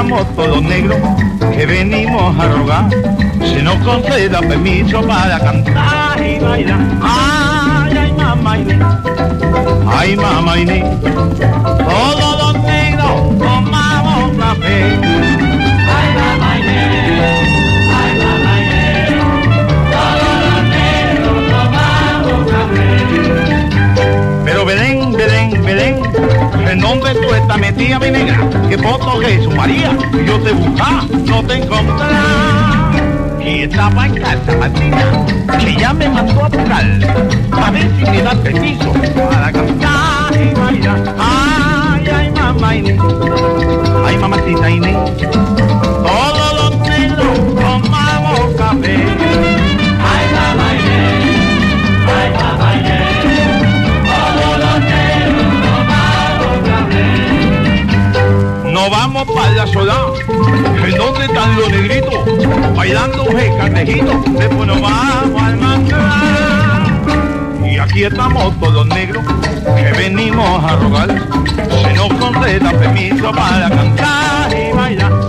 estamos todos negros que venimos a rogar se nos conceda permiso para cantar y bailar. Ay, ay, mamá Inés, ay, mamá Inés, todos los negros tomamos café. Ay, mamá Inés, ay, mamá Inés, todos los negros tomamos café. Pero Belén, Belén, Belén, ¿en dónde tú estás metida, mi negra? Que poto Jesús María, yo te buscaba, no te encontraba. Y estaba en casa, Martina, que ya me mandó a buscar, a ver si me da permiso para cantar y bailar. Ay, ay, mamá Inés, ay, mamacita Inés, todos los negros tomamos café. Ay, mamá Inés, ay, mamá Inés, todos los negros tomamos café. Nos vamos para la ciudad, ¿en dónde están los negritos? Bailando el candejito, después nos vamos al manglar. Y aquí estamos todos negros, que venimos a rogar, se nos conceda permiso para cantar y bailar.